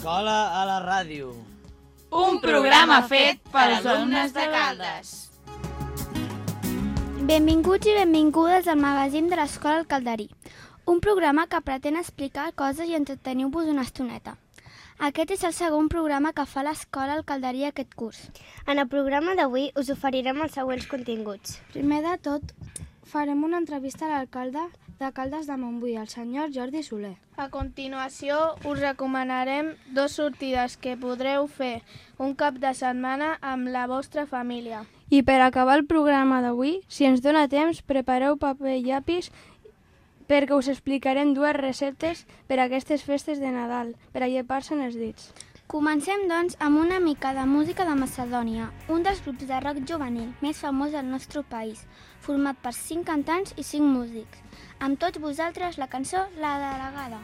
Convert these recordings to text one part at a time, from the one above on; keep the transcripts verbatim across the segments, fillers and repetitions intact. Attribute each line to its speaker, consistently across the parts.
Speaker 1: Escola a la ràdio.
Speaker 2: Un programa fet per alumnes de Caldes.
Speaker 3: Benvinguts i benvingudes al magazín de l'Escola al Calderí, un programa que pretén explicar coses i entretenir-vos una estoneta. Aquest és el segon programa que fa l'Escola al Calderí aquest curs.
Speaker 4: En el programa d'avui us oferirem els següents continguts.
Speaker 3: Primer de tot, farem una entrevista a l'alcalde de Caldes de Montbui, el senyor Jordi Soler.
Speaker 5: A continuació, us recomanarem dues sortides que podreu fer un cap de setmana amb la vostra família.
Speaker 3: I per acabar el programa d'avui, si ens dona temps, prepareu paper i llapis perquè us explicarem dues receptes per a aquestes festes de Nadal, per a llepar-se'n els dits. Comencem, doncs, amb una mica de música de Macedònia, un dels grups de rock juvenil més famós del nostre país, format per cinc cantants i cinc músics. Amb tots vosaltres, la cançó La Delegada.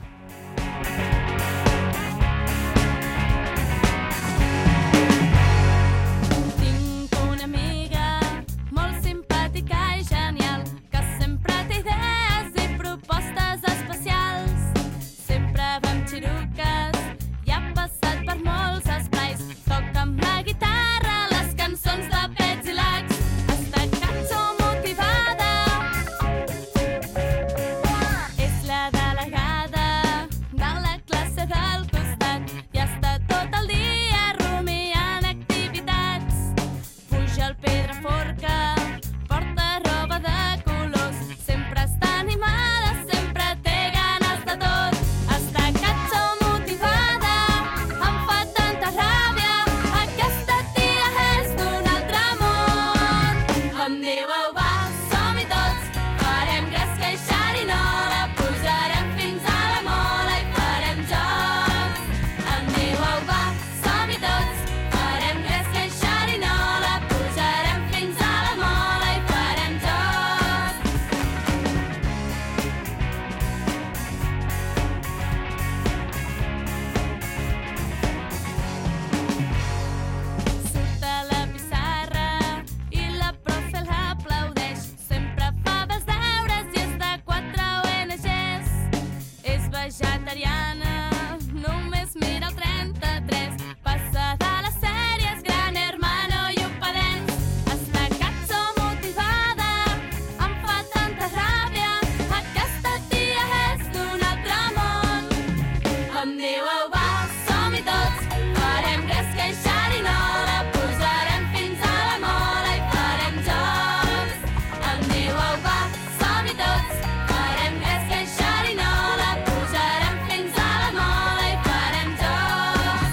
Speaker 2: Tinc una amiga molt simpàtica i genial, que sempre té idees i propostes especials. Sempre va amb xiruques i ha passat per molts espais. Toca amb la guitarra les cançons de Pets i Lacs. Està cançó motivada, és la delegada de la classe del costat i està tot el dia rumiant activitats. Puja al Pedraforca, porta roba de colors, sempre està animada, sempre té ganes de tot. Està cançó motivada, em fa tanta ràbia, aquesta tia és d'un altre món. Em diu, va, som-hi tots, farem gresca i xerinola, pujarem fins a la mola i farem jocs. Em diu, va, som-hi tots, farem gresca i xerinola, pujarem fins a la mola i farem jocs. Surt a la pissarra i la profe l'aplaudeix. Sempre fa bé els deures i és de quatre O N Ges. És vegetariana, només mira el trenta-tres. Passa de les sèries Gran Hermano i Opadens. Està cançó motivada, em fa tanta ràbia, aquesta tia és d'un altre món. Em diu, va, som-hi tots, farem gresca i xerinola, pujarem fins a la mola i farem jocs. Em diu, va, som-hi tots, farem gresca i xerinola, pujarem fins a la mola i farem jocs.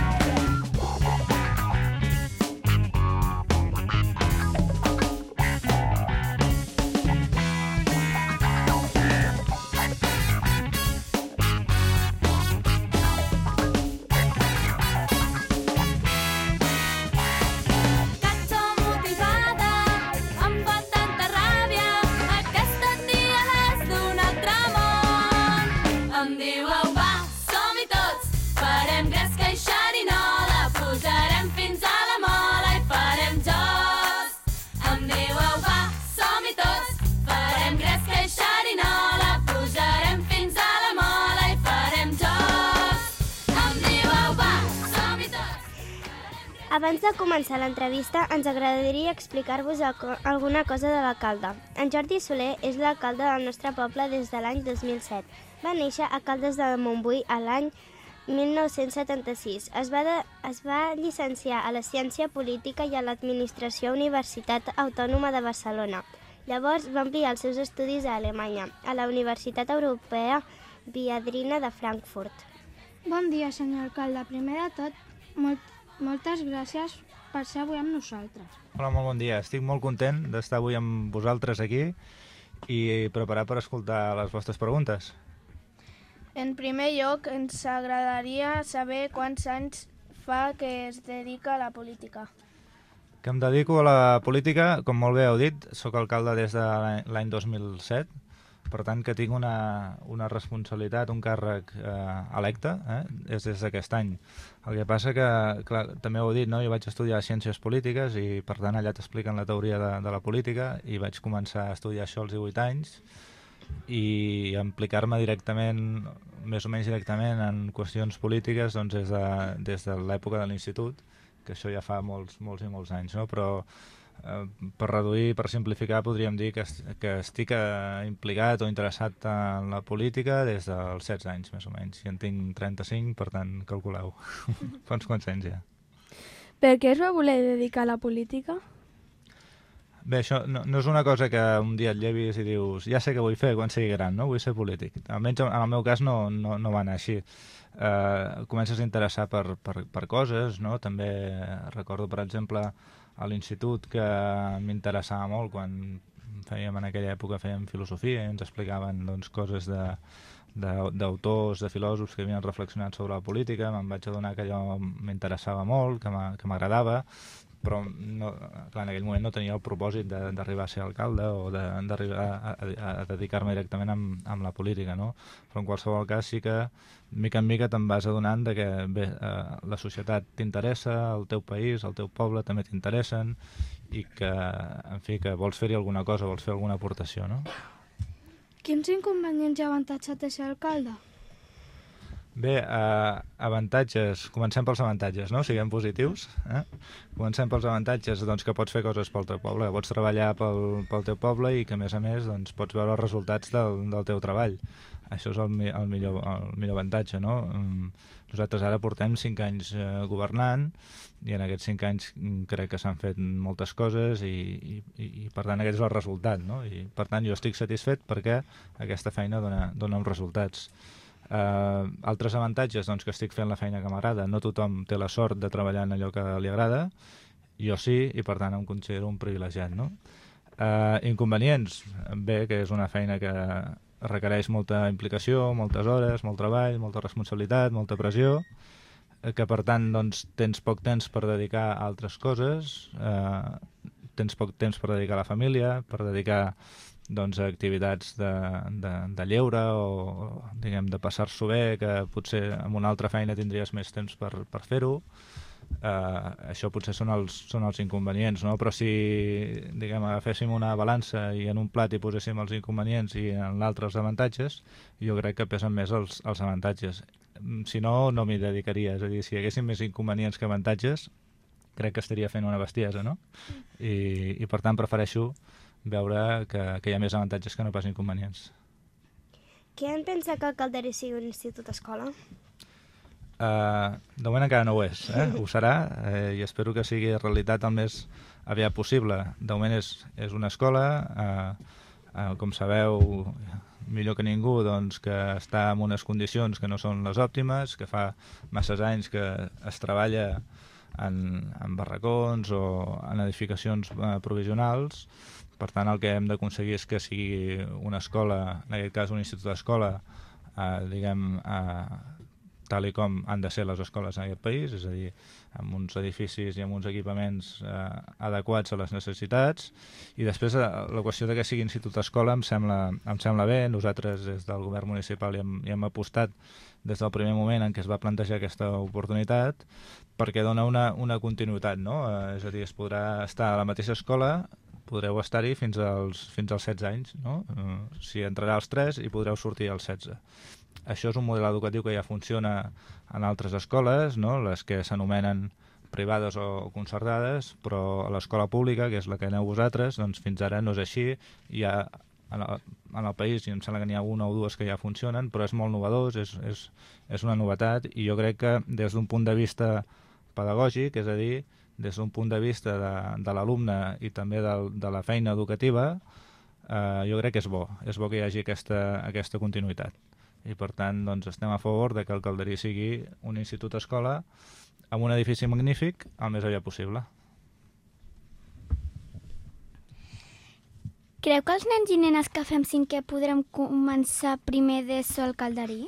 Speaker 2: Cançó motivada, em fa tanta ràbia, aquesta tia és d'un altre món. Em diu, va, som-hi tots, farem gresca i xerinola, pujarem fins a la mola i farem jocs. Em diu, va, som-hi tots, farem gresca i xerinola, pujarem fins a la mola i farem jocs. Em diu, va, som-hi tots.
Speaker 4: Abans de començar l'entrevista, ens agradaria explicar-vos alco- alguna cosa de l'alcalde. En Jordi Soler és l'alcalde del nostre poble des de l'any dos mil set. Va néixer a Caldes de Montbui a l'any mil nou-cents setanta-sis. Es va, de, es va llicenciar a la Ciència Política i a l'Administració a la Universitat Autònoma de Barcelona. Llavors va ampliar els seus estudis a Alemanya, a la Universitat Europea Viadrina de Frankfurt.
Speaker 3: Bon dia, senyor alcalde. Primer de tot, molt, moltes gràcies per ser avui amb nosaltres.
Speaker 6: Hola, molt bon dia. Estic molt content d'estar avui amb vosaltres aquí i preparat per escoltar les vostres preguntes.
Speaker 5: En primer lloc, ens agradaria saber quants anys fa que es dedica a la política.
Speaker 6: Que em dedico a la política, com molt bé heu dit, sóc alcalde des de l'any- l'any dos mil set, per tant que tinc una, una responsabilitat, un càrrec eh, electe, eh? és des d'aquest any. El que passa que, clar, també ho he dit, no? Jo vaig estudiar Ciències Polítiques i per tant allà t'expliquen la teoria de, de la política i vaig començar a estudiar això als divuit anys i implicar-me directament, més o menys directament, en qüestions polítiques doncs, des de, des de l'època de l'institut, que això ja fa molts, molts i molts anys, no? Però eh, per reduir, per simplificar, podríem dir que, que estic eh, implicat o interessat en la política des dels setze anys, més o menys. I en tinc trenta-cinc, per tant, calculeu. Fa uns quants anys ja.
Speaker 3: Per què es va voler dedicar a la política?
Speaker 6: Bé, això no, no és una cosa que un dia et llevis i dius ja sé què vull fer quan sigui gran, no? Vull ser polític. Almenys en el meu cas no, no, no va anar així. Uh, comences a interessar per, per, per coses, no? També recordo, per exemple, a l'institut que m'interessava molt quan fèiem en aquella època fèiem filosofia i ens explicaven doncs, coses de d'autors, de filòsofs que havien reflexionat sobre la política. Me'n vaig adonar que allò m'interessava molt, que m'agradava, però no, clar, en aquell moment no tenia el propòsit d'arribar a ser alcalde o d'arribar a, a, a dedicar-me directament amb, amb la política, no? Però en qualsevol cas sí que mica en mica te'n vas adonant de que bé, eh, la societat t'interessa, el teu país, el teu poble també t'interessen i que, en fi, que vols fer-hi alguna cosa, vols fer alguna aportació, no?
Speaker 3: Quins inconvenients i avantatges té ser alcalde?
Speaker 6: Bé, eh, avantatges, comencem pels avantatges, no? Siguem positius. Eh? Comencem pels avantatges, doncs, que pots fer coses pel teu poble, que pots treballar pel, pel teu poble i que, a més a més, doncs, pots veure els resultats del, del teu treball. Això és el, el, millor, el millor avantatge, no? Nosaltres ara portem cinc anys eh, governant i en aquests cinc anys crec que s'han fet moltes coses i, i, i per tant aquest és el resultat, no? I per tant jo estic satisfet perquè aquesta feina dona, dona uns resultats. Uh, altres avantatges, doncs, que estic fent la feina que m'agrada. No tothom té la sort de treballar en allò que li agrada, jo sí, i per tant em considero un privilegiat, no? Uh, inconvenients, bé, que és una feina que requereix molta implicació, moltes hores, molt treball, molta responsabilitat, molta pressió, que per tant doncs, tens poc temps per dedicar a altres coses, uh, tens poc temps per dedicar a la família, per dedicar doncs, a activitats de, de, de lleure o diguem, de passar-s'ho bé, que potser amb una altra feina tindries més temps per, per fer-ho. Uh, això potser són els, són els inconvenients, no? Però si diguem, agaféssim una balança i en un plat hi poséssim els inconvenients i en l'altre els avantatges, jo crec que pesen més els, els avantatges. Si no, no m'hi dedicaria. És a dir, si hi haguessin més inconvenients que avantatges, crec que estaria fent una bestiesa, no? I, i per tant prefereixo veure que, que hi ha més avantatges que no pas inconvenients.
Speaker 4: Què en pensa que Calderi sigui un institut-escola?
Speaker 6: Uh, de moment encara no ho és, eh? Ho serà eh, i espero que sigui realitat el més aviat possible. De moment és, és una escola, uh, uh, com sabeu, millor que ningú, doncs, que està en unes condicions que no són les òptimes, que fa masses anys que es treballa en, en barracons o en edificacions uh, provisionals. Per tant, el que hem d'aconseguir és que sigui una escola, en aquest cas un institut d'escola, eh, diguem, eh, tal i com han de ser les escoles en aquest país, és a dir, amb uns edificis i amb uns equipaments eh, adequats a les necessitats. I després eh, la qüestió de que sigui institut d'escola em sembla, em sembla bé. Nosaltres des del govern municipal hi hem, hi hem apostat des del primer moment en què es va plantejar aquesta oportunitat perquè dona una, una continuïtat, no? Eh, és a dir, es podrà estar a la mateixa escola, podreu estar-hi fins als, fins als setze anys, no? Uh, si entrarà als tres i podreu sortir als setze. Això és un model educatiu que ja funciona en altres escoles, no? Les que s'anomenen privades o concertades, però a l'escola pública, que és la que aneu vosaltres, doncs fins ara no és així. Hi ha en el, en el país, i em sembla que n'hi ha una o dues que ja funcionen, però és molt novedós, és, és, és una novetat, i jo crec que des d'un punt de vista pedagògic, és a dir, des d'un punt de vista de, de l'alumne i també de, de la feina educativa, eh, jo crec que és bo. És bo que hi hagi aquesta, aquesta continuïtat. I per tant doncs, estem a favor de que el Calderi sigui un institut-escola amb un edifici magnífic el més aviat possible.
Speaker 1: Creu que els nens i nenes que fem cinquè podrem començar primer d'ESO al Calderi?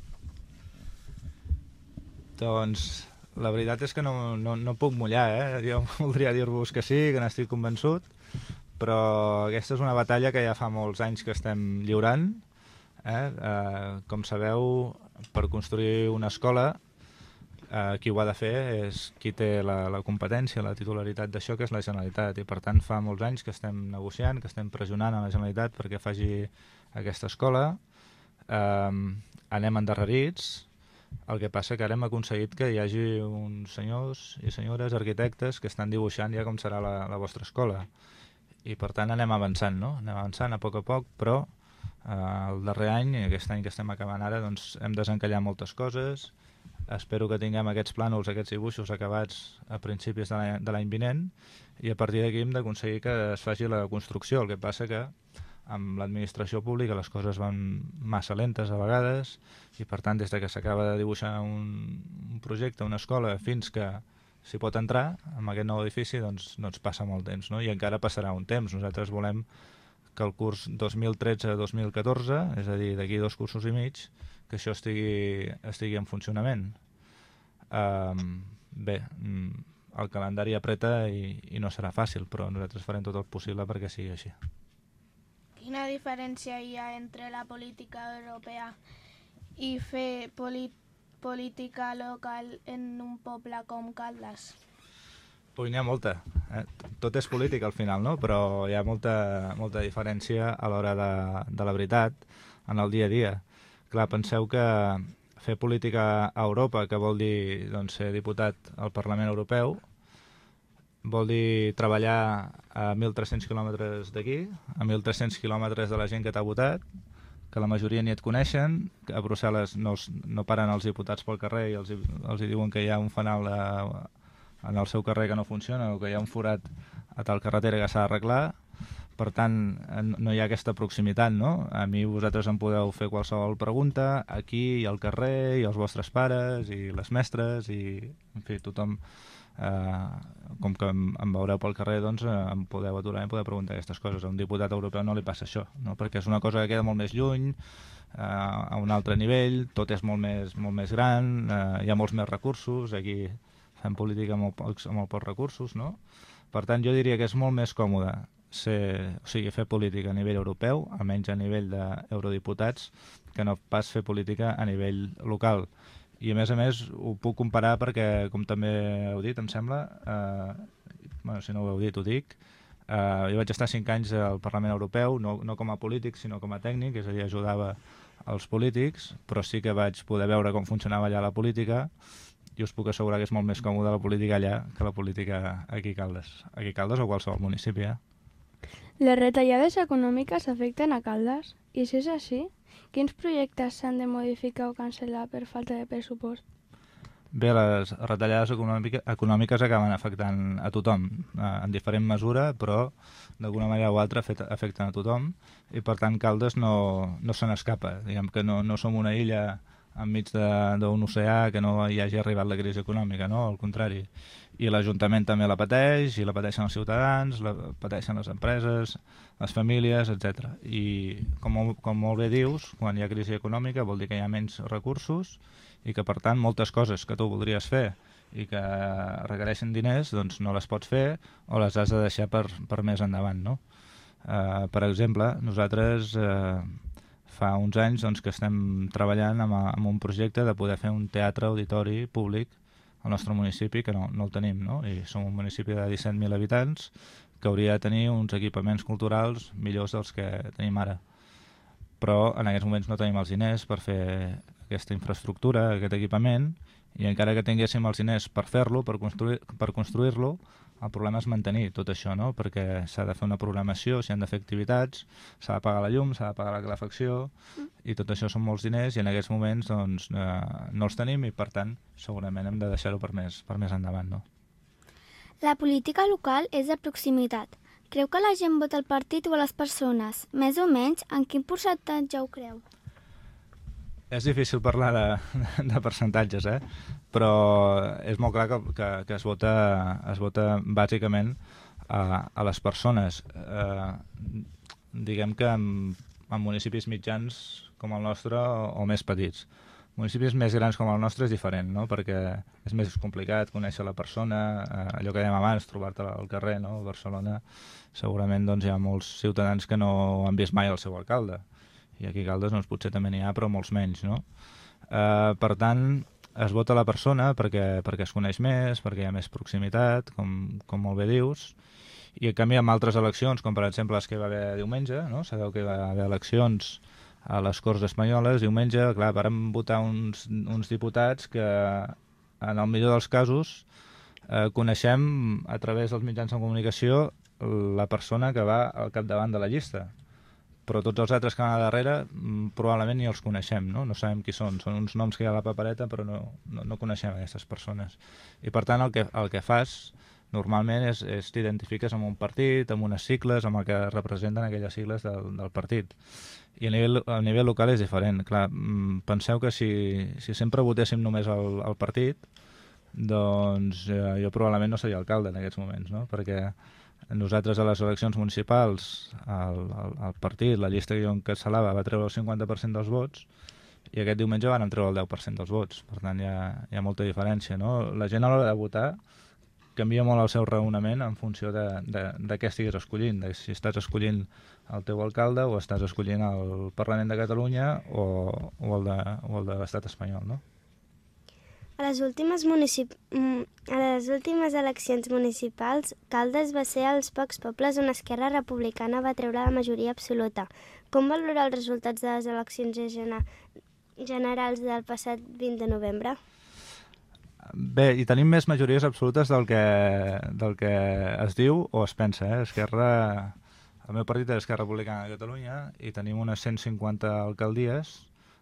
Speaker 6: Doncs la veritat és que no, no, no puc mullar, eh? Jo voldria dir-vos que sí, que n'estic convençut, però aquesta és una batalla que ja fa molts anys que estem lliurant. Eh? Eh, com sabeu, per construir una escola, eh, qui ho ha de fer és qui té la, la competència, la titularitat d'això, que és la Generalitat, i per tant fa molts anys que estem negociant, que estem pressionant a la Generalitat perquè faci aquesta escola. Eh, anem endarrerits. El que passa que ara hem aconseguit que hi hagi uns senyors i senyores arquitectes que estan dibuixant ja com serà la, la vostra escola. I per tant anem avançant, no? Anem avançant a poc a poc, però eh, el darrer any, aquest any que estem acabant ara, doncs hem desencallat moltes coses. Espero que tinguem aquests plànols, aquests dibuixos acabats a principis de l'any vinent, i a partir d'aquí hem d'aconseguir que es faci la construcció. El que passa que amb l'administració pública les coses van massa lentes a vegades, i per tant des de que s'acaba de dibuixar un, un projecte, una escola, fins que s'hi pot entrar en aquest nou edifici, doncs, doncs passa molt temps, no? I encara passarà un temps. Nosaltres volem que el curs dos mil tretze dos mil catorze, és a dir, d'aquí dos cursos i mig, que això estigui, estigui en funcionament. Um, bé, el calendari apreta i, i no serà fàcil, però nosaltres farem tot el possible perquè sigui així.
Speaker 5: Quina diferència hi ha entre la política europea i fer política local en un poble com Caldes?
Speaker 6: Ui, n'hi ha molta. Eh? Tot és política al final, no? Però hi ha molta, molta diferència a l'hora de, de la veritat, en el dia a dia. Clar, penseu que fer política a Europa, que vol dir doncs, ser diputat al Parlament Europeu, vol dir treballar a mil tres-cents quilòmetres d'aquí, a mil tres-cents quilòmetres de la gent que t'ha votat, que la majoria ni et coneixen, que a Brussel·les no, no paren els diputats pel carrer i els, els diuen que hi ha un fanal a, en el seu carrer que no funciona o que hi ha un forat a tal carretera que s'ha d'arreglar. Per tant, no hi ha aquesta proximitat, no? A mi vosaltres em podeu fer qualsevol pregunta, aquí i al carrer, i els vostres pares, i les mestres, i en fi, tothom... Uh, com que em, em veureu pel carrer, doncs uh, em podeu aturar i em podeu preguntar aquestes coses. A un diputat europeu no li passa això, no? Perquè és una cosa que queda molt més lluny, uh, a un altre nivell, tot és molt més, molt més gran, uh, hi ha molts més recursos, aquí fem política amb molt pocs, amb molt pocs recursos, no? Per tant, jo diria que és molt més còmode ser, o sigui, fer política a nivell europeu, almenys a nivell d'eurodiputats, que no pas fer política a nivell local. I a més a més ho puc comparar perquè, com també heu dit, em sembla, eh, bueno, si no ho heu dit ho dic, eh, jo vaig estar cinc anys al Parlament Europeu, no, no com a polític sinó com a tècnic, és a dir, ajudava els polítics, però sí que vaig poder veure com funcionava allà la política, i us puc assegurar que és molt més còmode la política allà que la política aquí a Caldes, aquí a Caldes o qualsevol municipi. Eh?
Speaker 3: Les retallades econòmiques afecten a Caldes? I si és així, quins projectes s'han de modificar o cancel·lar per falta de pressupost?
Speaker 6: Bé, les retallades econòmica, econòmiques acaben afectant a tothom, eh, en diferent mesura, però d'alguna manera o altra afecten a tothom, i per tant Caldes no, no se n'escapa. Diguem que no, no som una illa enmig d'un oceà que no hi hagi arribat la crisi econòmica, no? Al contrari. I l'Ajuntament també la pateix, i la pateixen els ciutadans, la pateixen les empreses, les famílies, etcètera. I com, com molt bé dius, quan hi ha crisi econòmica vol dir que hi ha menys recursos i que, per tant, moltes coses que tu voldries fer i que requereixen diners, doncs no les pots fer o les has de deixar per, per més endavant, no? Uh, per exemple, nosaltres uh, fa uns anys doncs, que estem treballant amb, amb un projecte de poder fer un teatre auditori públic al nostre municipi, que no, no el tenim, no? I som un municipi de disset mil habitants que hauria de tenir uns equipaments culturals millors dels que tenim ara. Però en aquests moments no tenim els diners per fer aquesta infraestructura, aquest equipament, i encara que tinguéssim els diners per fer-lo, per construir, per construir-lo, el problema és mantenir tot això, no? Perquè s'ha de fer una programació, s'hi han de fer activitats, s'ha de pagar la llum, s'ha de pagar la calefacció, i tot això són molts diners, i en aquests moments doncs, eh, no els tenim, i per tant segurament hem de deixar-ho per més, per més endavant, no?
Speaker 1: La política local és de proximitat. Creu que la gent vota el partit o a les persones? Més o menys, en quin percentatge ho creu?
Speaker 6: És difícil parlar de, de percentatges, eh? Però és molt clar que, que, que es, vota, es vota bàsicament a, a les persones. Eh, diguem que en, en municipis mitjans com el nostre o, o més petits. Municipis més grans com el nostre és diferent, no? Perquè és més complicat conèixer la persona, eh, allò que dèiem abans, trobar-te al carrer, no? A Barcelona segurament doncs, hi ha molts ciutadans que no han vist mai el seu alcalde. I aquí a Caldes doncs, potser també n'hi ha, però molts menys, no? Eh, per tant, es vota la persona perquè, perquè es coneix més, perquè hi ha més proximitat, com, com molt bé dius, I en canvi amb altres eleccions, com per exemple les que hi va haver diumenge, no? Sabeu que hi va haver eleccions a les Corts Espanyoles, diumenge, clar, vàrem votar uns, uns diputats que en el millor dels casos eh, coneixem a través dels mitjans de comunicació la persona que va al capdavant de la llista, però tots els altres que van a darrere probablement ni els coneixem, no? No sabem qui són, són uns noms que hi ha a la papereta però no, no, no coneixem aquestes persones. I per tant el que, el que fas normalment és, és t'identifiques amb un partit, amb unes sigles, amb el que representen aquelles sigles del, del partit. I a nivell, a nivell local és diferent. Clar, penseu que si, si sempre votéssim només el, el partit, doncs eh, jo probablement no seria alcalde en aquests moments, no? Perquè nosaltres a les eleccions municipals, el, el, el partit, la llista que jo encapçalava va treure el cinquanta per cent dels vots i aquest diumenge van treure el deu per cent dels vots. Per tant, hi ha, hi ha molta diferència, no? La gent a l'hora de votar canvia molt el seu raonament en funció de, de, de què estiguis escollint, de si estàs escollint el teu alcalde o estàs escollint el Parlament de Catalunya o, o el de, o el de l'Estat espanyol, no?
Speaker 4: A les últimes, municip... a les últimes eleccions municipals, Caldes va ser els pocs pobles on Esquerra Republicana va treure la majoria absoluta. Com valora els resultats de les eleccions generals del passat vint de novembre?
Speaker 6: Bé, i tenim més majories absolutes del que, del que es diu o es pensa. Eh? Esquerra, el meu partit és Esquerra Republicana de Catalunya i tenim unes cent cinquanta alcaldies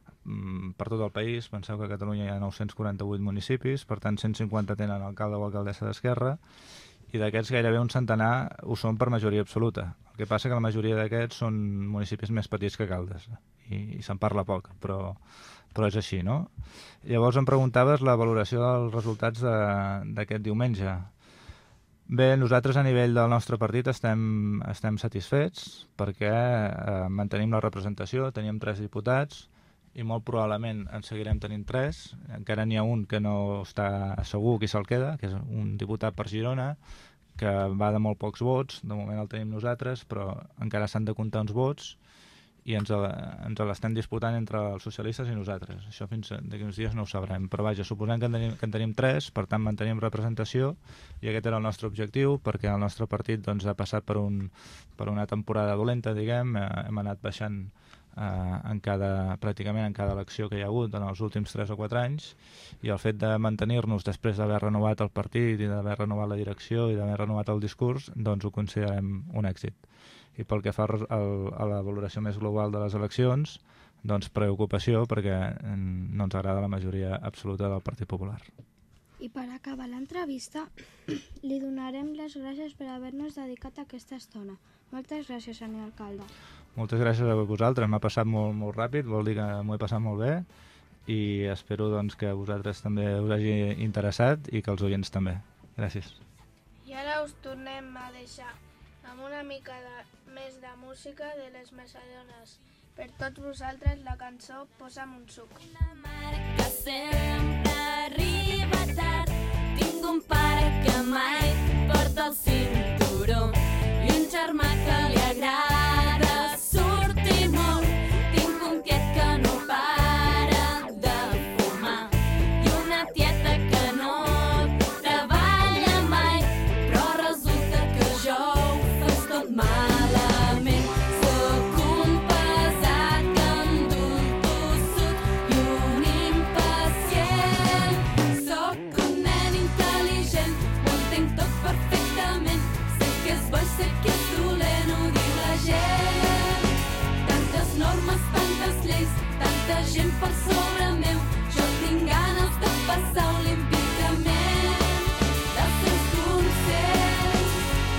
Speaker 6: per tot el país. Penseu que a Catalunya hi ha nou-cents quaranta-vuit municipis, per tant cent cinquanta tenen alcalde o alcaldessa d'Esquerra i d'aquests gairebé un centenar ho són per majoria absoluta. El que passa que la majoria d'aquests són municipis més petits que Caldes i, i se'n parla poc, però, però és així, no? Llavors em preguntaves la valoració dels resultats d'aquest de, diumenge. Bé, nosaltres a nivell del nostre partit estem, estem satisfets perquè eh, mantenim la representació, teníem tres diputats i molt probablement en seguirem tenint tres. Encara n'hi ha un que no està segur qui se'l queda, que és un diputat per Girona, que va de molt pocs vots, de moment el tenim nosaltres, però encara s'han de comptar uns vots i ens, ens l'estem disputant entre els socialistes i nosaltres. Això fins d'aquí uns dies no ho sabrem, però vaja, suposem que en tenim, que en tenim tres, per tant mantenim representació i aquest era el nostre objectiu, perquè el nostre partit doncs, ha passat per, un, per una temporada dolenta, diguem, hem anat baixant Uh, en cada, pràcticament en cada elecció que hi ha hagut en els últims tres o quatre anys i el fet de mantenir-nos després d'haver renovat el partit i d'haver renovat la direcció i d'haver renovat el discurs, doncs ho considerem un èxit. I pel que fa al, a la valoració més global de les eleccions, doncs preocupació perquè no ens agrada la majoria absoluta del Partit Popular.
Speaker 3: I per acabar l'entrevista, li donarem les gràcies per haver-nos dedicat aquesta estona. Moltes gràcies, senyor alcalde.
Speaker 6: Moltes gràcies a vosaltres, m'ha passat molt, molt ràpid, vol dir que m'ho he passat molt bé i espero doncs, que vosaltres també us hagi interessat i que els oients també. Gràcies.
Speaker 5: I ara us tornem a deixar amb una mica de, més de música de les Messadones. Per tots vosaltres la cançó Posa'm un suc.
Speaker 2: Una mare que sempre arriba tard, tinc un pare que mai porta el cinturó i un germà que li agrada sortir molt, tinc un tiet que no para de fumar i una tieta que no treballa mai, però resulta que jo ho fes tot malament. Soc un pesat que endut tossut i un impacient. Soc un nen intel·ligent, ho entenc tot perfectament. Sé que és bo i sé que és dolent, ho diu la gent. Tantes normes, tantes lleis, tanta gent per sobre meu. Jo tinc ganes de passar olímpicament dels seus consells.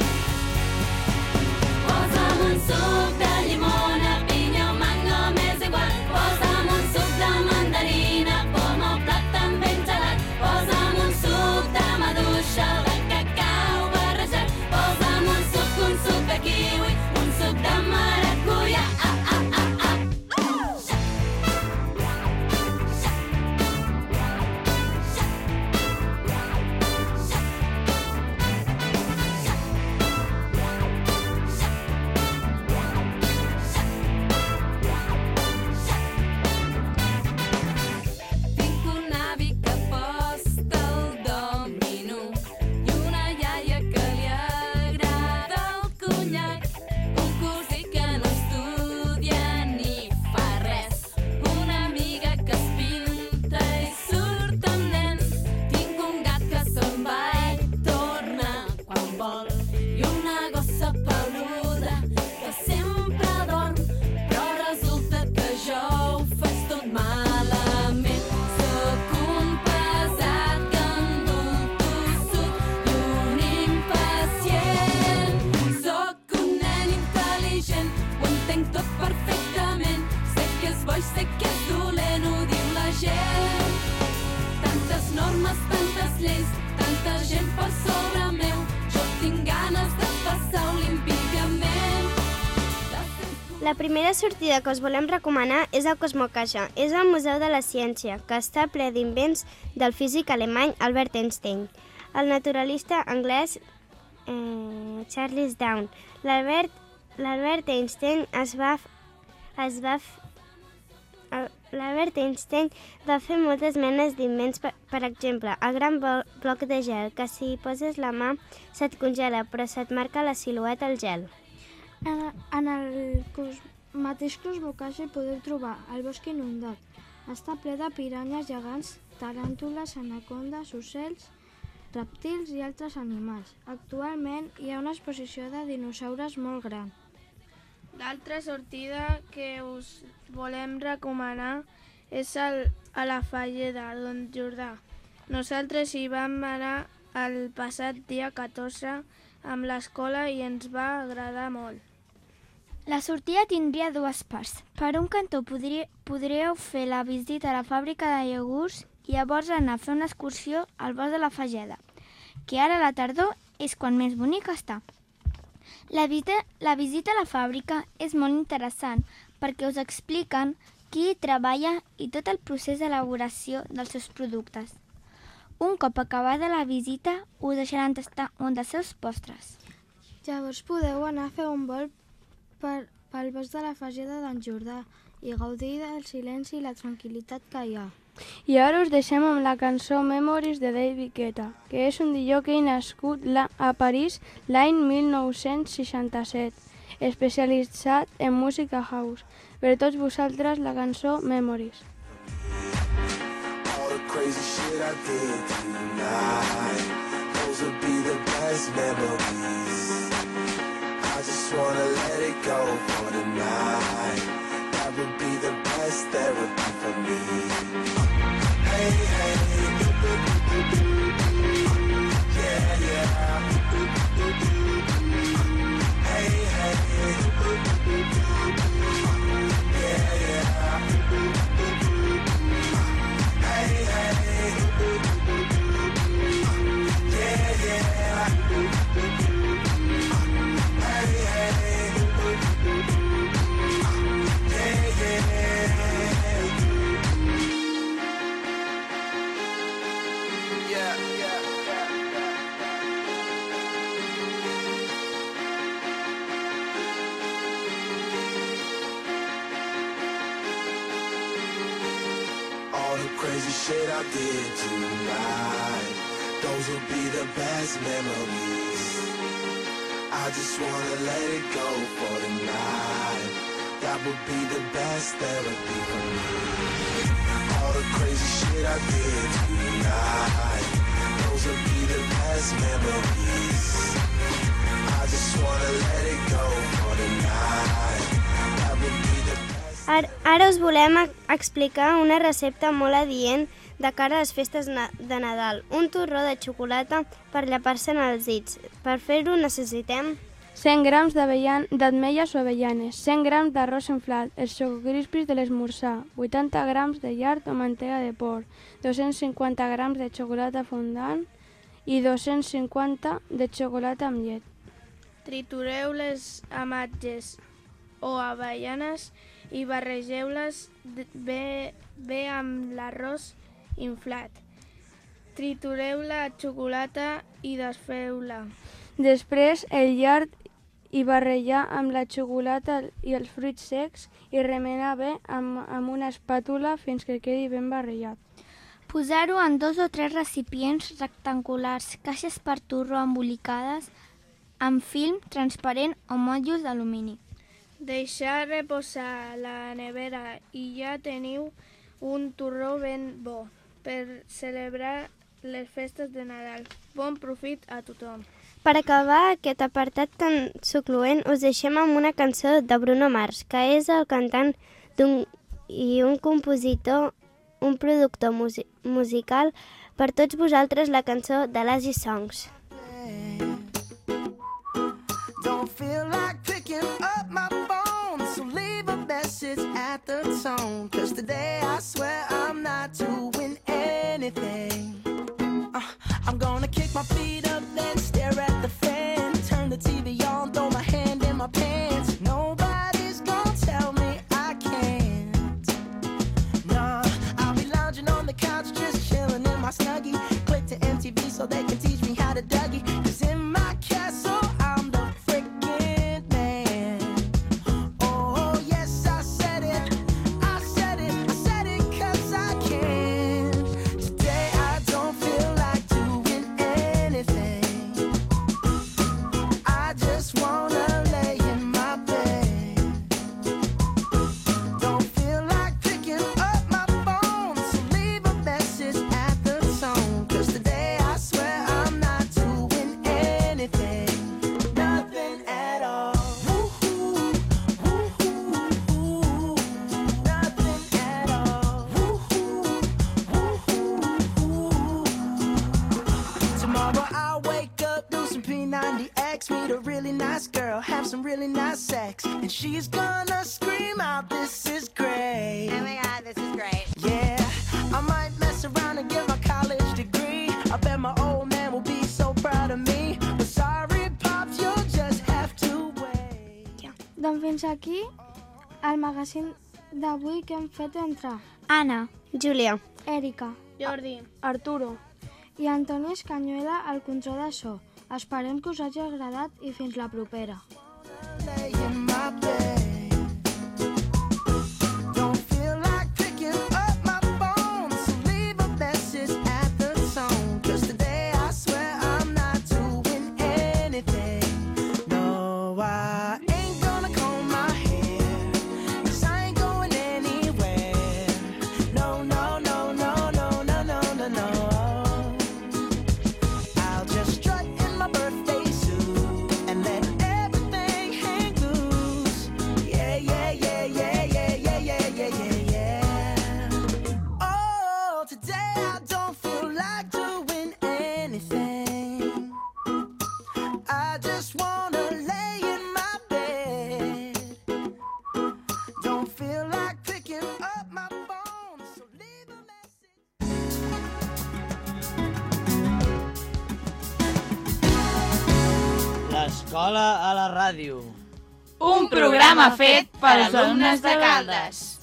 Speaker 2: Posa'm un suc de llimona, pinya o mango, m'és igual. Posa'm un suc de mandarina, poma o plat tan ben gelat. Posa'm un suc de maduixa, de cacau barrejat. Posa'm un suc, un suc de kiwi, un suc de maracuyà. Ah, ah, ah, ah. Uh! boig, sé que és dolent, ho diu la gent. Tantes normes, tantes lleis, tanta gent per sobre meu, jo tinc ganes de passar olímpicament.
Speaker 4: La primera sortida que us volem recomanar és el Cosmocaixa. És el Museu de la Ciència, que està ple d'invents del físic alemany Albert Einstein, el naturalista anglès eh, Charles Darwin. L'Albert l'Albert Einstein es va es va l'Albert Einstein va fer moltes menes d'invents, per, per exemple, el gran bloc de gel, que si poses la mà se't congela, però se't marca la silueta al gel.
Speaker 3: En, en el cos, mateix Cosmocaixa podeu trobar el bosc inundat. Està ple de piranyes gegants, taràntules, anacondes, ocells, rèptils i altres animals. Actualment hi ha una exposició de dinosaures molt gran.
Speaker 5: L'altra sortida que us volem recomanar és el, a la Falleda, Don Jordà. Nosaltres hi vam anar el passat dia catorze amb l'escola i ens va agradar molt.
Speaker 1: La sortida tindria dues parts. Per un cantó podria, podríeu fer la visita a la fàbrica de iogurts i llavors anar a fer una excursió al bosc de la Falleda, que ara a la tardor és quan més bonic està. La visita, la visita a la fàbrica és molt interessant perquè us expliquen qui hi treballa i tot el procés d'elaboració dels seus productes. Un cop acabada la visita, us deixaran tastar un dels seus postres.
Speaker 3: Llavors podeu anar a fer un vol per, pel bosc de la Falleda d'en Jordà i gaudir del silenci i la tranquil·litat que hi ha. I ara us deixem amb la cançó Memories de David Guetta, que és un D J nascut a París l'any mil nou-cents seixanta-set, especialitzat en música house. Per tots vosaltres la cançó Memories.
Speaker 7: Crazy shit I did tonight, those would be the best memories. I just wanna let it go for tonight. That would be the best therapy for me. Hey, hey, yeah, yeah. Hey, hey, yeah, yeah. Hey, hey, yeah, yeah. Hey, hey, yeah, yeah. Yeah, yeah, yeah, yeah. All the crazy shit I did tonight, those will be the best memories. I just wanna let it go for tonight. That would be the best therapy for me. All the crazy shit I did tonight, those will be the best memories. I just wanna let it go for tonight. That would be the best.
Speaker 4: Ara, ara us volem explicar una recepta molt adient de cara a les festes de Nadal. Un torró de xocolata per llepar-se'n els dits. Per fer-ho necessitem
Speaker 3: cent grams d'ametlles o avellanes, cent grams d'arròs inflat, els xococrispis de l'esmorzar, vuitanta grams de llard o mantega de porc, dos-cents cinquanta grams de xocolata fondant i dos-cents cinquanta de xocolata amb llet.
Speaker 5: Tritureu les ametlles o avellanes i barregeu-les bé, bé amb l'arròs inflat. Tritureu la xocolata i desfeu-la.
Speaker 3: Després el llard i barrejar amb la xocolata i els fruits secs i remenar bé amb, amb una espàtula fins que quedi ben barrejat.
Speaker 1: Posar-ho en dos o tres recipients rectangulars, caixes per torró embolicades amb film transparent o motllos d'alumini.
Speaker 5: Deixar reposar la nevera i ja teniu un torró ben bo per celebrar les festes de Nadal. Bon profit a tothom!
Speaker 4: Per acabar aquest apartat tan sucloent, us deixem amb una cançó de Bruno Mars, que és el cantant d'un, i un compositor, un productor musi- musical. Per tots vosaltres, la cançó de Lazy Songs.
Speaker 7: Don't feel like picking up my phone, so leave a message at at the tone, cause today I swear I'm not doing anything. uh, I'm gonna kick my feet up, then stare at the fan, turn the T V on, throw my hand in my pants. Nobody's gonna tell me I can't. Nah, I'll be lounging on the couch, just chilling in my Snuggie. Click to M T V so they can teach me how to Dougie, cause in my castle I'm the freaking man. Oh yes, I said it, I said it, I said it cause I can. Today I don't feel like doing anything. I just wanna lay in my bed. Don't feel like picking up my phone, so leave a message at the tone, cause today I swear I'm not doing anything. Nothing at all. Woo-hoo, woo-hoo, nothing at all. Woo-hoo, woo-hoo. Tomorrow I'll wake up, do some P ninety X, meet a really nice girl, have some really nice sex, and she's gonna scream out, this is great.
Speaker 8: Oh my god, this is great.
Speaker 7: Yeah, I might mess around and get my college degree. I bet my old man will be so proud of me. But sorry, Pops, you'll just have to wait.
Speaker 3: Doncs fins aquí el magazín d'avui que hem fet entre
Speaker 1: Anna,
Speaker 4: Júlia.
Speaker 3: Èrica,
Speaker 5: Jordi.
Speaker 3: Arturo i Antoni Escanyuela al control de so. Esperem que us hagi agradat i fins la propera.
Speaker 7: Lay in my bed. Don't feel like picking up my phone, so leave a message at the tone, cause today I swear I'm not doing anything. No, I ain't gonna comb my hair, cause I ain't going anywhere. No, no, no, no, no, no, no, no, no. I'll just strut in my birthday suit and let everything hang loose. Yeah, yeah, yeah, yeah, yeah, yeah, yeah, yeah, yeah, yeah. Oh, today I don't feel like doing anything. I just wanna lay in my bed. Don't feel like picking up my phone, so leave a message.
Speaker 9: L'escola a la ràdio.
Speaker 2: Un programa fet per alumnes de Caldes.